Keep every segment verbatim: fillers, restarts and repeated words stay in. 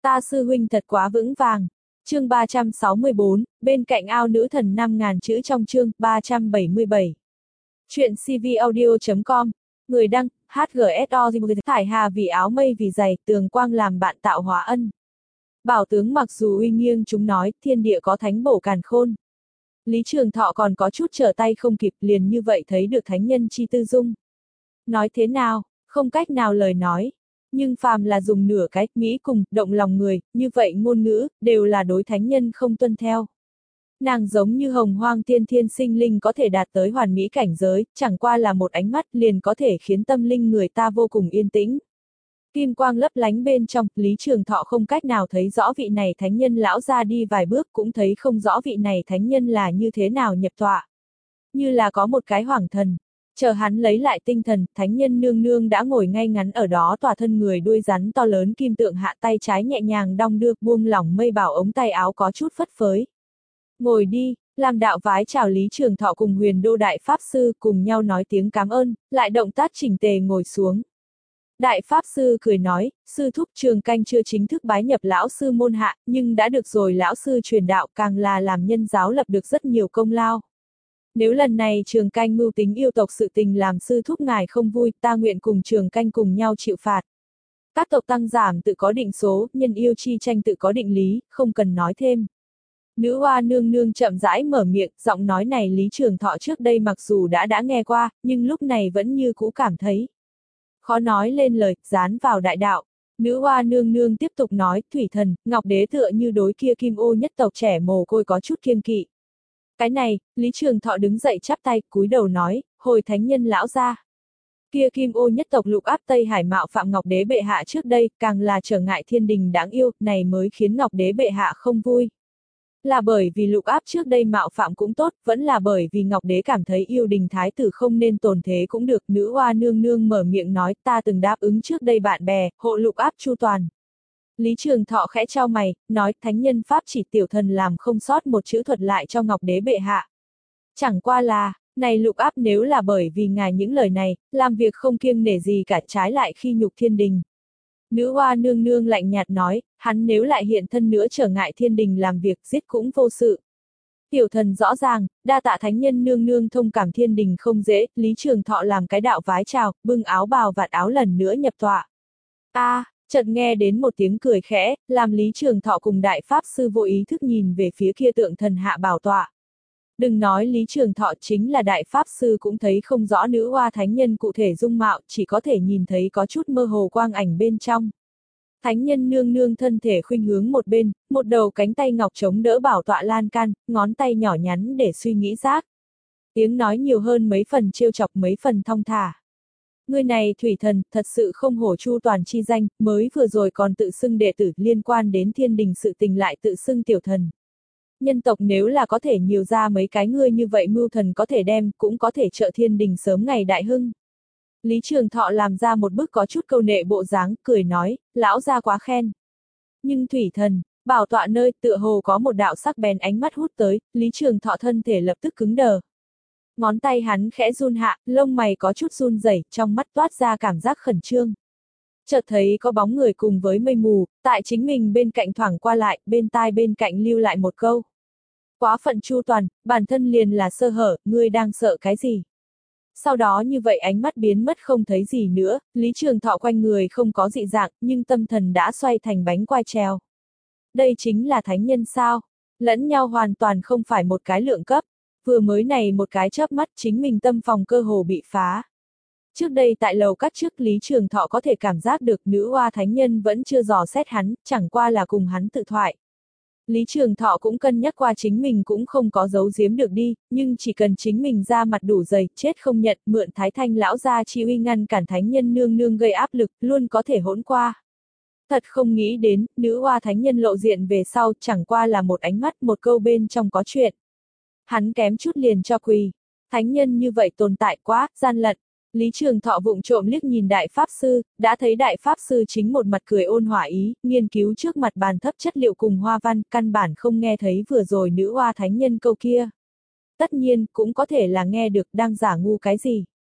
Ta sư huynh thật quá vững vàng. Chương ba trăm sáu mươi bốn, bên cạnh ao nữ thần năm ngàn chữ trong chương ba trăm bảy mươi bảy. Chuyện cvaudio chấm com. Người đăng, hát giê ét o Thải Hà vì áo mây vì giày, tường quang làm bạn tạo hóa ân. Bảo tướng mặc dù uy nghiêng chúng nói, thiên địa có thánh bổ càn khôn. Lý Trường Thọ còn có chút trở tay không kịp, liền như vậy thấy được thánh nhân chi tư dung. Nói thế nào, không cách nào lời nói. Nhưng phàm là dùng nửa cái, nghĩ cùng, động lòng người, như vậy ngôn ngữ, đều là đối thánh nhân không tuân theo. Nàng giống như hồng hoang tiên thiên sinh linh có thể đạt tới hoàn mỹ cảnh giới, chẳng qua là một ánh mắt liền có thể khiến tâm linh người ta vô cùng yên tĩnh. Kim quang lấp lánh bên trong, Lý Trường Thọ không cách nào thấy rõ vị này thánh nhân lão ra đi vài bước, cũng thấy không rõ vị này thánh nhân là như thế nào nhập tọa. Như là có một cái hoàng thần. Chờ hắn lấy lại tinh thần, thánh nhân nương nương đã ngồi ngay ngắn ở đó, tòa thân người đuôi rắn to lớn kim tượng hạ, tay trái nhẹ nhàng đong đưa, buông lỏng mây bảo ống tay áo có chút phất phới. Ngồi đi, làm đạo vái chào Lý Trường Thọ cùng Huyền Đô Đại Pháp Sư cùng nhau nói tiếng cảm ơn, lại động tác chỉnh tề ngồi xuống. Đại Pháp Sư cười nói, sư thúc Trường Canh chưa chính thức bái nhập lão sư môn hạ, nhưng đã được rồi lão sư truyền đạo, càng là làm nhân giáo lập được rất nhiều công lao. Nếu lần này Trường Canh mưu tính yêu tộc sự tình làm sư thúc ngài không vui, ta nguyện cùng Trường Canh cùng nhau chịu phạt. Các tộc tăng giảm tự có định số, nhân yêu chi tranh tự có định lý, không cần nói thêm. Nữ hoa nương nương chậm rãi mở miệng, giọng nói này Lý Trường Thọ trước đây mặc dù đã đã nghe qua, nhưng lúc này vẫn như cũ cảm thấy khó nói lên lời, dán vào đại đạo. Nữ hoa nương nương tiếp tục nói, thủy thần, ngọc đế tựa như đối kia kim ô nhất tộc trẻ mồ côi có chút kiêng kỵ. Cái này, Lý Trường Thọ đứng dậy chắp tay, cúi đầu nói, hồi thánh nhân lão ra. Kia kim ô nhất tộc lục áp Tây Hải mạo phạm ngọc đế bệ hạ trước đây, càng là trở ngại thiên đình đáng yêu, này mới khiến ngọc đế bệ hạ không vui. Là bởi vì lục áp trước đây mạo phạm cũng tốt, vẫn là bởi vì ngọc đế cảm thấy yêu đình thái tử không nên tồn thế cũng được. Nữ hoa nương nương mở miệng nói, ta từng đáp ứng trước đây bạn bè, hộ lục áp chu toàn. Lý Trường Thọ khẽ trao mày, nói, thánh nhân pháp chỉ tiểu thần làm không sót một chữ thuật lại cho ngọc đế bệ hạ. Chẳng qua là, này lục áp nếu là bởi vì ngài những lời này, làm việc không kiêng nể gì cả, trái lại khi nhục thiên đình. Nữ hoa nương nương lạnh nhạt nói, hắn nếu lại hiện thân nữa trở ngại thiên đình làm việc giết cũng vô sự. Tiểu thần rõ ràng, đa tạ thánh nhân nương nương thông cảm thiên đình không dễ, Lý Trường Thọ làm cái đạo vái chào, bưng áo bào vạt áo lần nữa nhập tọa. A, à, chợt nghe đến một tiếng cười khẽ, làm Lý Trường Thọ cùng Đại Pháp Sư vô ý thức nhìn về phía kia tượng thần hạ bảo tọa. Đừng nói Lý Trường Thọ, chính là Đại Pháp Sư cũng thấy không rõ nữ hoa thánh nhân cụ thể dung mạo, chỉ có thể nhìn thấy có chút mơ hồ quang ảnh bên trong. Thánh nhân nương nương thân thể khuynh hướng một bên, một đầu cánh tay ngọc chống đỡ bảo tọa lan can, ngón tay nhỏ nhắn để suy nghĩ giác. Tiếng nói nhiều hơn mấy phần trêu chọc mấy phần thong thả. Người này thủy thần, thật sự không hổ chu toàn chi danh, mới vừa rồi còn tự xưng đệ tử liên quan đến thiên đình sự tình lại tự xưng tiểu thần. Nhân tộc nếu là có thể nhiều ra mấy cái ngươi như vậy mưu thần có thể đem, cũng có thể trợ thiên đình sớm ngày đại hưng. Lý Trường Thọ làm ra một bức có chút câu nệ bộ dáng, cười nói, lão gia quá khen. Nhưng thủy thần, bảo tọa nơi tựa hồ có một đạo sắc bén ánh mắt hút tới, Lý Trường Thọ thân thể lập tức cứng đờ. Ngón tay hắn khẽ run hạ, lông mày có chút run rẩy, trong mắt toát ra cảm giác khẩn trương. Chợt thấy có bóng người cùng với mây mù, tại chính mình bên cạnh thoảng qua lại, bên tai bên cạnh lưu lại một câu. Quá phận chu toàn, bản thân liền là sơ hở, ngươi đang sợ cái gì? Sau đó như vậy ánh mắt biến mất không thấy gì nữa, Lý Trường Thọ quanh người không có dị dạng, nhưng tâm thần đã xoay thành bánh quai treo. Đây chính là thánh nhân sao? Lẫn nhau hoàn toàn không phải một cái lượng cấp. Vừa mới này một cái chớp mắt chính mình tâm phòng cơ hồ bị phá. Trước đây tại lầu các trước Lý Trường Thọ có thể cảm giác được nữ hoa thánh nhân vẫn chưa dò xét hắn, chẳng qua là cùng hắn tự thoại. Lý Trường Thọ cũng cân nhắc qua chính mình cũng không có giấu giếm được đi, nhưng chỉ cần chính mình ra mặt đủ dày, chết không nhận, mượn Thái Thanh lão gia chi uy ngăn cản thánh nhân nương nương gây áp lực, luôn có thể hỗn qua. Thật không nghĩ đến, nữ hoa thánh nhân lộ diện về sau, chẳng qua là một ánh mắt một câu bên trong có chuyện. Hắn kém chút liền cho quỳ. Thánh nhân như vậy tồn tại quá, gian lận. Lý Trường Thọ vụng trộm liếc nhìn Đại Pháp Sư, đã thấy Đại Pháp Sư chính một mặt cười ôn hòa ý, nghiên cứu trước mặt bàn thấp chất liệu cùng hoa văn, căn bản không nghe thấy vừa rồi nữ hoa thánh nhân câu kia. Tất nhiên, cũng có thể là nghe được đang giả ngu cái gì.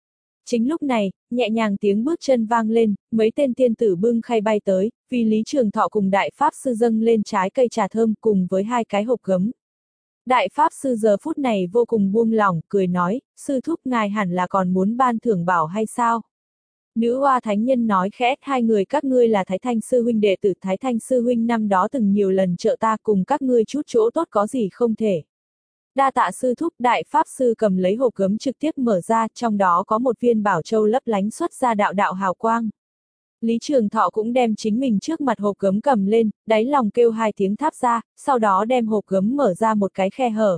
Chính lúc này, nhẹ nhàng tiếng bước chân vang lên, mấy tên tiên tử bưng khay bay tới, vì Lý Trường Thọ cùng Đại Pháp Sư dâng lên trái cây trà thơm cùng với hai cái hộp gấm. Đại Pháp Sư giờ phút này vô cùng buông lỏng, cười nói, sư thúc ngài hẳn là còn muốn ban thưởng bảo hay sao? Nữ Hoa Thánh Nhân nói khẽ, hai người các ngươi là Thái Thanh Sư huynh đệ tử, Thái Thanh Sư huynh năm đó từng nhiều lần trợ ta, cùng các ngươi chút chỗ tốt có gì không thể. Đa tạ sư thúc. Đại Pháp Sư cầm lấy hộp gấm trực tiếp mở ra, trong đó có một viên bảo châu lấp lánh xuất ra đạo đạo hào quang. Lý Trường Thọ cũng đem chính mình trước mặt hộp gấm cầm lên, đáy lòng kêu hai tiếng tháp ra, sau đó đem hộp gấm mở ra một cái khe hở.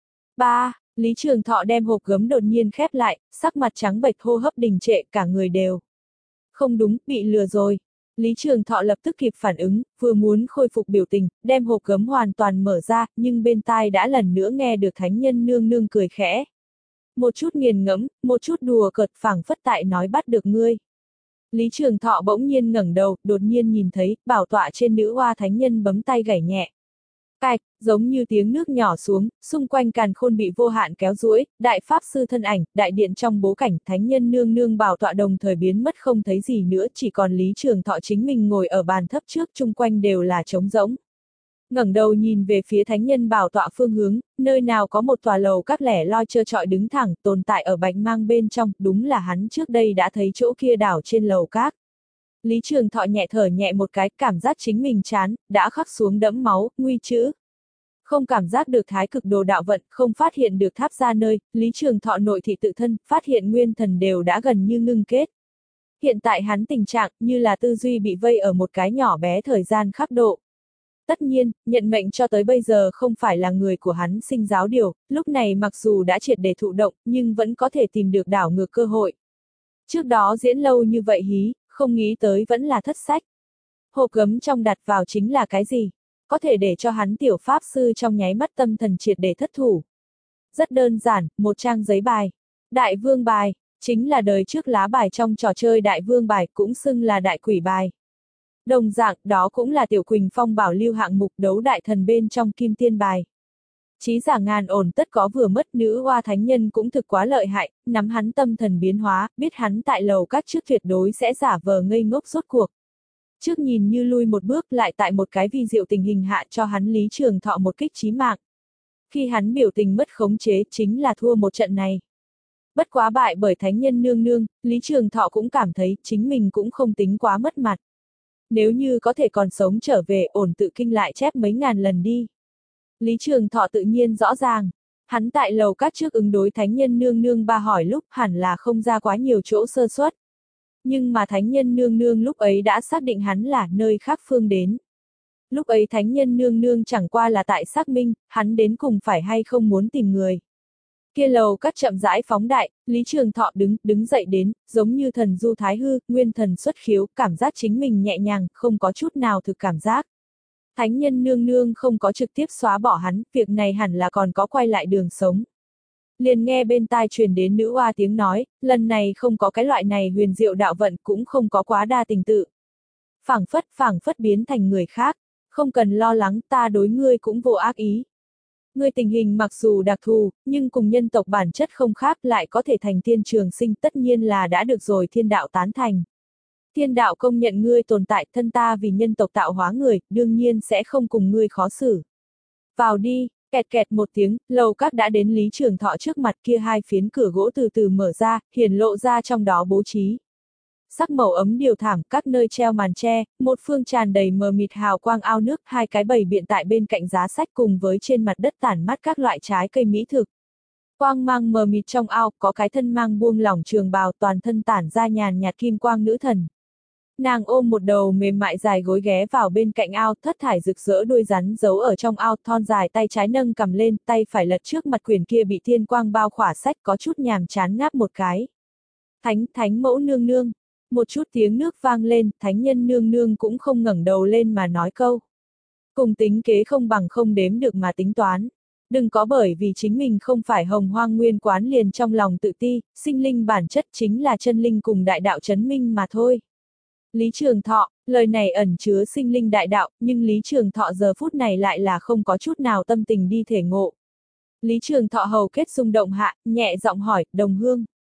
Ba, Lý Trường Thọ đem hộp gấm đột nhiên khép lại, sắc mặt trắng bệch, hô hấp đình trệ, cả người đều. Không đúng, bị lừa rồi. Lý Trường Thọ lập tức kịp phản ứng, vừa muốn khôi phục biểu tình, đem hộp gấm hoàn toàn mở ra, nhưng bên tai đã lần nữa nghe được thánh nhân nương nương cười khẽ. Một chút nghiền ngẫm, một chút đùa cợt, phảng phất tại nói bắt được ngươi. Lý Trường Thọ bỗng nhiên ngẩng đầu, đột nhiên nhìn thấy, bảo tọa trên nữ hoa thánh nhân bấm tay gảy nhẹ. Cạch, giống như tiếng nước nhỏ xuống, xung quanh càn khôn bị vô hạn kéo duỗi, Đại Pháp Sư thân ảnh, đại điện trong bố cảnh, thánh nhân nương nương bảo tọa đồng thời biến mất không thấy gì nữa, chỉ còn Lý Trường Thọ chính mình ngồi ở bàn thấp trước, chung quanh đều là trống rỗng. Ngẩng đầu nhìn về phía thánh nhân bảo tọa phương hướng, nơi nào có một tòa lầu các lẻ loi trơ trọi đứng thẳng, tồn tại ở bạch mang bên trong, đúng là hắn trước đây đã thấy chỗ kia đảo trên lầu các. Lý Trường Thọ nhẹ thở nhẹ một cái, cảm giác chính mình chán, đã khắc xuống đẫm máu, nguy chữ. Không cảm giác được thái cực đồ đạo vận, không phát hiện được tháp ra nơi, Lý Trường Thọ nội thị tự thân, phát hiện nguyên thần đều đã gần như ngưng kết. Hiện tại hắn tình trạng, như là tư duy bị vây ở một cái nhỏ bé thời gian khắc độ. Tất nhiên, nhận mệnh cho tới bây giờ không phải là người của hắn sinh giáo điều, lúc này mặc dù đã triệt để thụ động, nhưng vẫn có thể tìm được đảo ngược cơ hội. Trước đó diễn lâu như vậy hí, không nghĩ tới vẫn là thất sách. Hộp gấm trong đặt vào chính là cái gì? Có thể để cho hắn tiểu pháp sư trong nháy mắt tâm thần triệt để thất thủ. Rất đơn giản, một trang giấy bài. Đại vương bài, chính là đời trước lá bài trong trò chơi đại vương bài, cũng xưng là đại quỷ bài. Đồng dạng, đó cũng là tiểu Quỳnh Phong bảo lưu hạng mục đấu đại thần bên trong kim tiên bài. Chí giả ngàn ổn tất có vừa mất, nữ hoa thánh nhân cũng thực quá lợi hại, nắm hắn tâm thần biến hóa, biết hắn tại lầu các trước tuyệt đối sẽ giả vờ ngây ngốc rốt cuộc. Trước nhìn như lui một bước, lại tại một cái vi diệu tình hình hạ cho hắn Lý Trường Thọ một kích chí mạng. Khi hắn biểu tình mất khống chế, chính là thua một trận này. Bất quá bại bởi thánh nhân nương nương, Lý Trường Thọ cũng cảm thấy chính mình cũng không tính quá mất mặt. Nếu như có thể còn sống trở về, ổn tự kinh lại chép mấy ngàn lần đi. Lý Trường Thọ tự nhiên rõ ràng, hắn tại lầu các trước ứng đối thánh nhân nương nương ba hỏi lúc hẳn là không ra quá nhiều chỗ sơ suất. Nhưng mà thánh nhân nương nương lúc ấy đã xác định hắn là nơi khác phương đến. Lúc ấy thánh nhân nương nương chẳng qua là tại xác minh, hắn đến cùng phải hay không muốn tìm người. Kia lầu các chậm rãi phóng đại, Lý Trường Thọ đứng, đứng dậy đến, giống như thần du thái hư, nguyên thần xuất khiếu, cảm giác chính mình nhẹ nhàng, không có chút nào thực cảm giác. Thánh nhân nương nương không có trực tiếp xóa bỏ hắn, việc này hẳn là còn có quay lại đường sống. Liền nghe bên tai truyền đến nữ hoa tiếng nói, lần này không có cái loại này huyền diệu đạo vận, cũng không có quá đa tình tự. Phảng phất, phảng phất biến thành người khác, không cần lo lắng, ta đối ngươi cũng vô ác ý. Ngươi tình hình mặc dù đặc thù, nhưng cùng nhân tộc bản chất không khác, lại có thể thành tiên trường sinh, tất nhiên là đã được rồi thiên đạo tán thành. Thiên đạo công nhận ngươi tồn tại, thân ta vì nhân tộc tạo hóa người, đương nhiên sẽ không cùng ngươi khó xử. Vào đi, kẹt kẹt một tiếng, lầu các đã đến Lý Trường Thọ trước mặt, kia hai phiến cửa gỗ từ từ mở ra, hiển lộ ra trong đó bố trí. Sắc màu ấm điều thảm, các nơi treo màn tre, một phương tràn đầy mờ mịt hào quang ao nước, hai cái bầy biện tại bên cạnh giá sách cùng với trên mặt đất tản mát các loại trái cây mỹ thực. Quang mang mờ mịt trong ao, có cái thân mang buông lỏng trường bào, toàn thân tản ra nhàn nhạt kim quang nữ thần. Nàng ôm một đầu mềm mại dài gối ghé vào bên cạnh ao, thất thải rực rỡ đuôi rắn giấu ở trong ao, thon dài tay trái nâng cầm lên, tay phải lật trước mặt quyển kia bị thiên quang bao khỏa sách, có chút nhàm chán ngáp một cái. Thánh, thánh mẫu nương nương. Một chút tiếng nước vang lên, thánh nhân nương nương cũng không ngẩng đầu lên mà nói câu. Cùng tính kế không bằng không đếm được mà tính toán. Đừng có bởi vì chính mình không phải hồng hoang nguyên quán liền trong lòng tự ti, sinh linh bản chất chính là chân linh cùng đại đạo chấn minh mà thôi. Lý Trường Thọ, lời này ẩn chứa sinh linh đại đạo, nhưng Lý Trường Thọ giờ phút này lại là không có chút nào tâm tình đi thể ngộ. Lý Trường Thọ hầu kết rung động hạ, nhẹ giọng hỏi, đồng hương.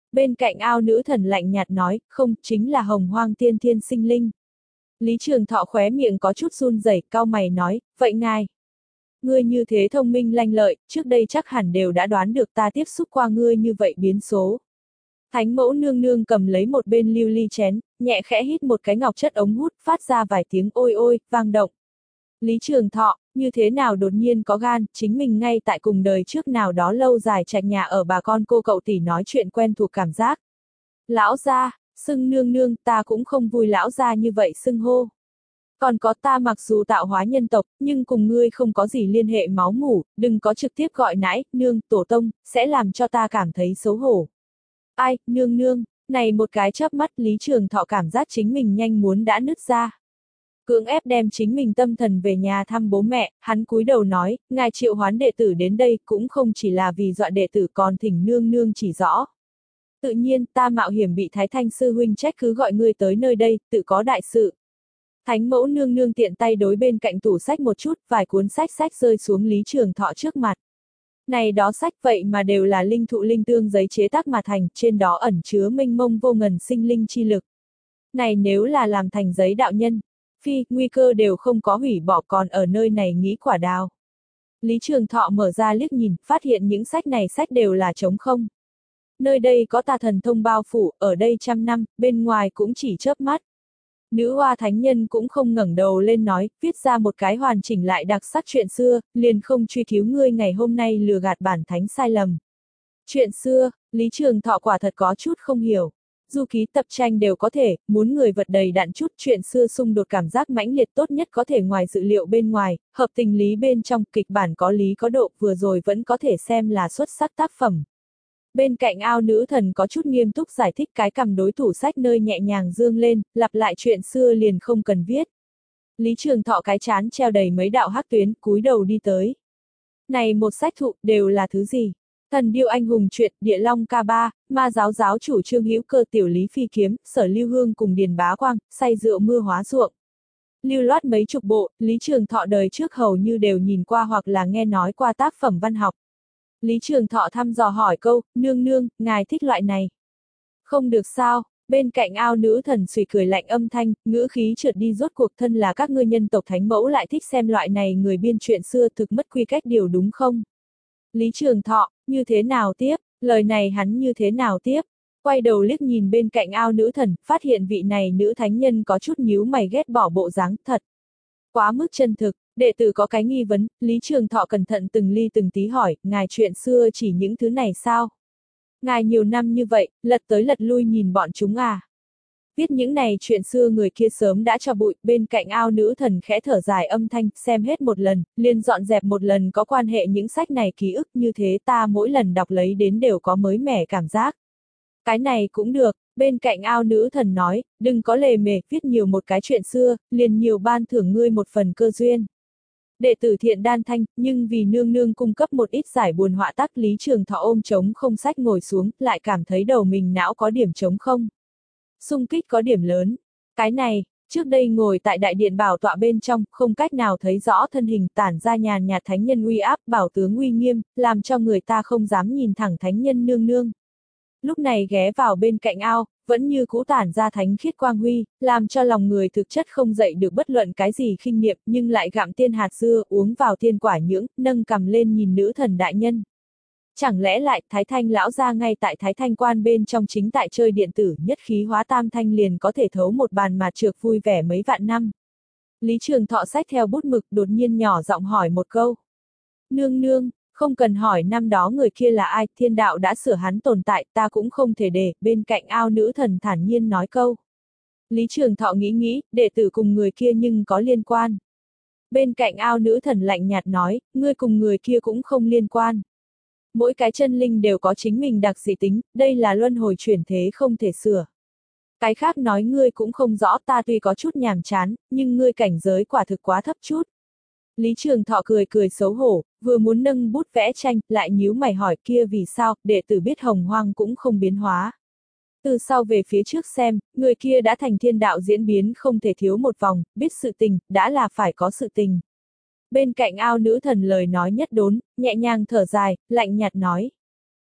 Bên cạnh ao nữ thần lạnh nhạt nói, không, chính là hồng hoang tiên thiên sinh linh. Lý Trường Thọ khóe miệng có chút run rẩy, cau mày nói, vậy ngài. Ngươi như thế thông minh lanh lợi, trước đây chắc hẳn đều đã đoán được ta tiếp xúc qua ngươi như vậy biến số. Thánh mẫu nương nương cầm lấy một bên lưu ly chén, nhẹ khẽ hít một cái ngọc chất ống hút, phát ra vài tiếng ôi ôi, vang động. Lý Trường Thọ, như thế nào đột nhiên có gan, chính mình ngay tại cùng đời trước nào đó lâu dài trạch nhà ở bà con cô cậu tỷ nói chuyện quen thuộc cảm giác. Lão gia, xưng nương nương, ta cũng không vui lão gia như vậy xưng hô. Còn có ta mặc dù tạo hóa nhân tộc, nhưng cùng ngươi không có gì liên hệ máu mủ, đừng có trực tiếp gọi nãi, nương, tổ tông, sẽ làm cho ta cảm thấy xấu hổ. Ai, nương nương, này một cái chớp mắt Lý Trường Thọ cảm giác chính mình nhanh muốn đã nứt ra. Cưỡng ép đem chính mình tâm thần về nhà thăm bố mẹ, hắn cúi đầu nói, ngài triệu hoán đệ tử đến đây cũng không chỉ là vì dọa đệ tử còn thỉnh nương nương chỉ rõ. Tự nhiên, ta mạo hiểm bị Thái Thanh sư huynh trách cứ gọi ngươi tới nơi đây, tự có đại sự. Thánh mẫu nương nương tiện tay đối bên cạnh tủ sách một chút, vài cuốn sách sách rơi xuống Lý Trường Thọ trước mặt. Này đó sách vậy mà đều là linh thụ linh tương giấy chế tác mà thành, trên đó ẩn chứa mênh mông vô ngần sinh linh chi lực. Này nếu là làm thành giấy đạo nhân, phi, nguy cơ đều không có hủy bỏ còn ở nơi này nghĩ quả đào. Lý Trường Thọ mở ra liếc nhìn, phát hiện những sách này sách đều là trống không. Nơi đây có tà thần thông bao phủ, ở đây trăm năm, bên ngoài cũng chỉ chớp mắt. Nữ hoa thánh nhân cũng không ngẩng đầu lên nói, viết ra một cái hoàn chỉnh lại đặc sắc chuyện xưa, liền không truy cứu ngươi ngày hôm nay lừa gạt bản thánh sai lầm. Chuyện xưa, Lý Trường Thọ quả thật có chút không hiểu. Du ký tập tranh đều có thể, muốn người vật đầy đặn chút chuyện xưa xung đột cảm giác mãnh liệt tốt nhất có thể ngoài dự liệu bên ngoài, hợp tình lý bên trong kịch bản có lý có độ vừa rồi vẫn có thể xem là xuất sắc tác phẩm. Bên cạnh ao nữ thần có chút nghiêm túc giải thích cái cầm đối thủ sách nơi nhẹ nhàng dương lên, lặp lại chuyện xưa liền không cần viết. Lý Trường Thọ cái chán treo đầy mấy đạo hắc tuyến, cúi đầu đi tới. Này một sách thụ, đều là thứ gì? Thần điêu anh hùng truyện, địa long ca ba, ma giáo giáo chủ Trương Hữu Cơ tiểu Lý Phi kiếm, sở lưu hương cùng Điền Bá Quang, say rượu mưa hóa ruộng. Lưu loát mấy chục bộ, Lý Trường Thọ đời trước hầu như đều nhìn qua hoặc là nghe nói qua tác phẩm văn học. Lý Trường Thọ thăm dò hỏi câu, nương nương, ngài thích loại này. Không được sao, bên cạnh ao nữ thần suy cười lạnh âm thanh, ngữ khí trượt đi rốt cuộc thân là các ngươi nhân tộc thánh mẫu lại thích xem loại này người biên chuyện xưa thực mất quy cách điều đúng không? Lý Trường Thọ, như thế nào tiếp, lời này hắn như thế nào tiếp? Quay đầu liếc nhìn bên cạnh ao nữ thần, phát hiện vị này nữ thánh nhân có chút nhíu mày ghét bỏ bộ dáng thật. Quá mức chân thực. Đệ tử có cái nghi vấn, Lý Trường Thọ cẩn thận từng ly từng tí hỏi, ngài chuyện xưa chỉ những thứ này sao? Ngài nhiều năm như vậy, lật tới lật lui nhìn bọn chúng à? Viết những này chuyện xưa người kia sớm đã cho bụi, bên cạnh ao nữ thần khẽ thở dài âm thanh, xem hết một lần, liền dọn dẹp một lần có quan hệ những sách này ký ức như thế ta mỗi lần đọc lấy đến đều có mới mẻ cảm giác. Cái này cũng được, bên cạnh ao nữ thần nói, đừng có lề mề, viết nhiều một cái chuyện xưa, liền nhiều ban thưởng ngươi một phần cơ duyên. Đệ tử thiện đan thanh, nhưng vì nương nương cung cấp một ít giải buồn họa tác Lý Trường Thọ ôm trống không sách ngồi xuống, lại cảm thấy đầu mình não có điểm trống không. Xung kích có điểm lớn. Cái này, trước đây ngồi tại đại điện bảo tọa bên trong, không cách nào thấy rõ thân hình tản ra nhàn nhạt thánh nhân uy áp, bảo tướng uy nghiêm, làm cho người ta không dám nhìn thẳng thánh nhân nương nương. Lúc này ghé vào bên cạnh ao, vẫn như cũ tản ra thánh khiết quang huy, làm cho lòng người thực chất không dậy được bất luận cái gì khinh niệm, nhưng lại gặm tiên hạt dưa, uống vào tiên quả nhưỡng, nâng cầm lên nhìn nữ thần đại nhân. Chẳng lẽ lại Thái Thanh lão gia ngay tại Thái Thanh quan bên trong chính tại chơi điện tử nhất khí hóa tam thanh liền có thể thấu một bàn mà trược vui vẻ mấy vạn năm. Lý Trường Thọ xách theo bút mực đột nhiên nhỏ giọng hỏi một câu. Nương nương. Không cần hỏi năm đó người kia là ai, thiên đạo đã sửa hắn tồn tại, ta cũng không thể để, bên cạnh ao nữ thần thản nhiên nói câu. Lý Trường Thọ nghĩ nghĩ, đệ tử cùng người kia nhưng có liên quan. Bên cạnh ao nữ thần lạnh nhạt nói, ngươi cùng người kia cũng không liên quan. Mỗi cái chân linh đều có chính mình đặc dị tính, đây là luân hồi chuyển thế không thể sửa. Cái khác nói ngươi cũng không rõ, ta tuy có chút nhàm chán, nhưng ngươi cảnh giới quả thực quá thấp chút. Lý Trường Thọ cười cười xấu hổ, vừa muốn nâng bút vẽ tranh, lại nhíu mày hỏi kia vì sao, đệ tử biết hồng hoang cũng không biến hóa. Từ sau về phía trước xem, người kia đã thành thiên đạo diễn biến không thể thiếu một vòng, biết sự tình, đã là phải có sự tình. Bên cạnh ao nữ thần lời nói nhất đốn, nhẹ nhàng thở dài, lạnh nhạt nói.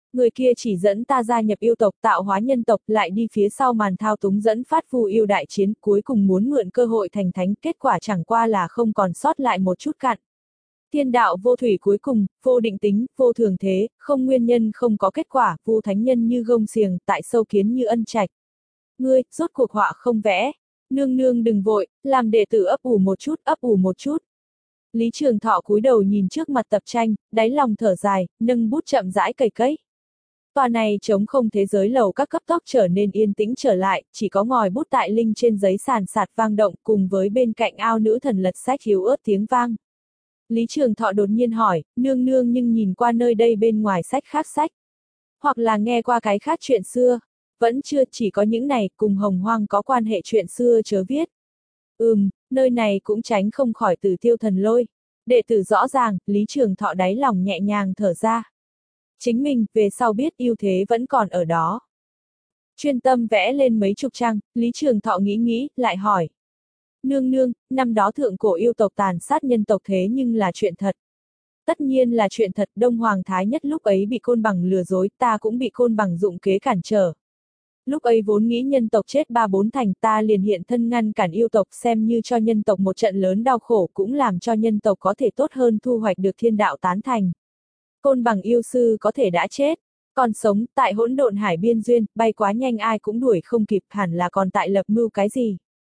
Người kia chỉ dẫn ta gia nhập yêu tộc tạo hóa nhân tộc lại đi phía sau màn thao túng dẫn phát vu yêu đại chiến cuối cùng muốn mượn cơ hội thành thánh kết quả chẳng qua là không còn sót lại một chút cặn. Thiên đạo vô thủy cuối cùng, vô định tính, vô thường thế, không nguyên nhân không có kết quả, vu thánh nhân như gông xiềng, tại sâu kiến như ân trạch. Ngươi, rốt cuộc họa không vẽ. Nương nương đừng vội, làm đệ tử ấp ủ một chút, ấp ủ một chút. Lý Trường Thọ cúi đầu nhìn trước mặt tập tranh, đáy lòng thở dài, nâng bút chậm rãi cày cấy. Tòa này trống không thế giới lầu các cấp tốc trở nên yên tĩnh trở lại, chỉ có ngòi bút tại linh trên giấy sàn sạt vang động cùng với bên cạnh ao nữ thần lật sách yếu ớt tiếng vang. Lý Trường Thọ đột nhiên hỏi, nương nương nhưng nhìn qua nơi đây bên ngoài sách khác sách. Hoặc là nghe qua cái khác chuyện xưa. Vẫn chưa, chỉ có những này, cùng hồng hoang có quan hệ chuyện xưa chớ viết. Ừm, nơi này cũng tránh không khỏi Tử Tiêu thần lôi. Đệ tử rõ ràng, Lý Trường Thọ đáy lòng nhẹ nhàng thở ra. Chính mình, về sau biết yêu thế vẫn còn ở đó. Chuyên tâm vẽ lên mấy chục trang, Lý Trường Thọ nghĩ nghĩ, lại hỏi. Nương nương, năm đó thượng cổ yêu tộc tàn sát nhân tộc thế nhưng là chuyện thật. Tất nhiên là chuyện thật, Đông Hoàng Thái Nhất lúc ấy bị Côn Bằng lừa dối, ta cũng bị Côn Bằng dụng kế cản trở. Lúc ấy vốn nghĩ nhân tộc chết ba bốn thành, ta liền hiện thân ngăn cản yêu tộc xem như cho nhân tộc một trận lớn đau khổ cũng làm cho nhân tộc có thể tốt hơn thu hoạch được thiên đạo tán thành. Côn Bằng yêu sư có thể đã chết, còn sống tại hỗn độn hải biên duyên, bay quá nhanh ai cũng đuổi không kịp, hẳn là còn tại lập mưu cái gì.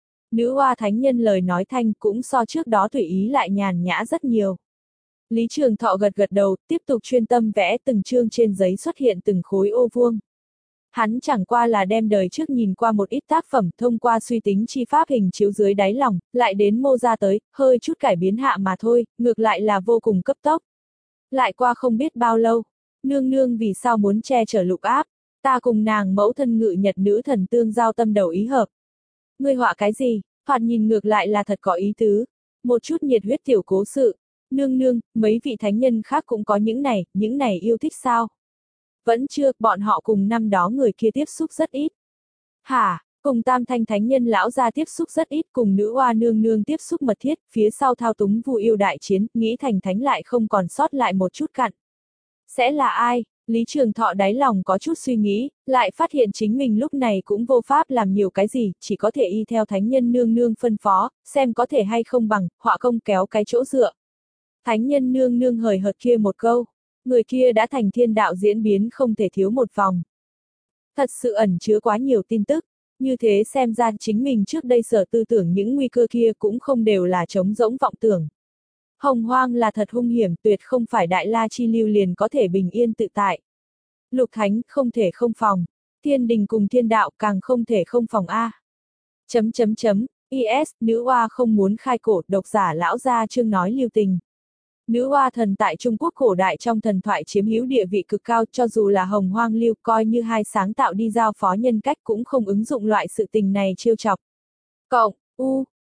Nữ oa thánh nhân lời nói thanh cũng so trước đó tùy ý lại nhàn nhã rất nhiều. Lý Trường Thọ gật gật đầu, tiếp tục chuyên tâm vẽ từng chương trên giấy xuất hiện từng khối ô vuông. Hắn chẳng qua là đem đời trước nhìn qua một ít tác phẩm thông qua suy tính chi pháp hình chiếu dưới đáy lòng, lại đến mô ra tới, hơi chút cải biến hạ mà thôi, ngược lại là vô cùng cấp tốc. Lại qua không biết bao lâu, nương nương vì sao muốn che chở Lục Áp, ta cùng nàng mẫu thân ngự nhật nữ thần tương giao tâm đầu ý hợp. Ngươi họa cái gì, thoạt nhìn ngược lại là thật có ý tứ, một chút nhiệt huyết tiểu cố sự, nương nương, mấy vị thánh nhân khác cũng có những này, những này yêu thích sao? Vẫn chưa, bọn họ cùng năm đó người kia tiếp xúc rất ít. Hả, cùng tam thanh thánh nhân lão gia tiếp xúc rất ít, cùng nữ oa nương nương tiếp xúc mật thiết, phía sau thao túng vu yêu đại chiến, nghĩ thành thánh lại không còn sót lại một chút cặn. Sẽ là ai? Lý Trường Thọ đáy lòng có chút suy nghĩ, lại phát hiện chính mình lúc này cũng vô pháp làm nhiều cái gì, chỉ có thể y theo thánh nhân nương nương phân phó, xem có thể hay không bằng, họa công kéo cái chỗ dựa. Thánh nhân nương nương hời hợt kia một câu. Người kia đã thành thiên đạo diễn biến không thể thiếu một vòng. Thật sự ẩn chứa quá nhiều tin tức, như thế xem ra chính mình trước đây sở tư tưởng những nguy cơ kia cũng không đều là trống rỗng vọng tưởng. Hồng hoang là thật hung hiểm, tuyệt không phải đại la chi lưu liền có thể bình yên tự tại. Lục thánh không thể không phòng, thiên đình cùng thiên đạo càng không thể không phòng A. Chấm chấm chấm, is, nữ oa không muốn khai cổ, độc giả lão gia chương nói lưu tình. Nữ oa thần tại Trung Quốc cổ đại trong thần thoại chiếm hữu địa vị cực cao, cho dù là hồng hoang lưu coi như hai sáng tạo đi giao phó nhân cách cũng không ứng dụng loại sự tình này trêu chọc. Cộng, u,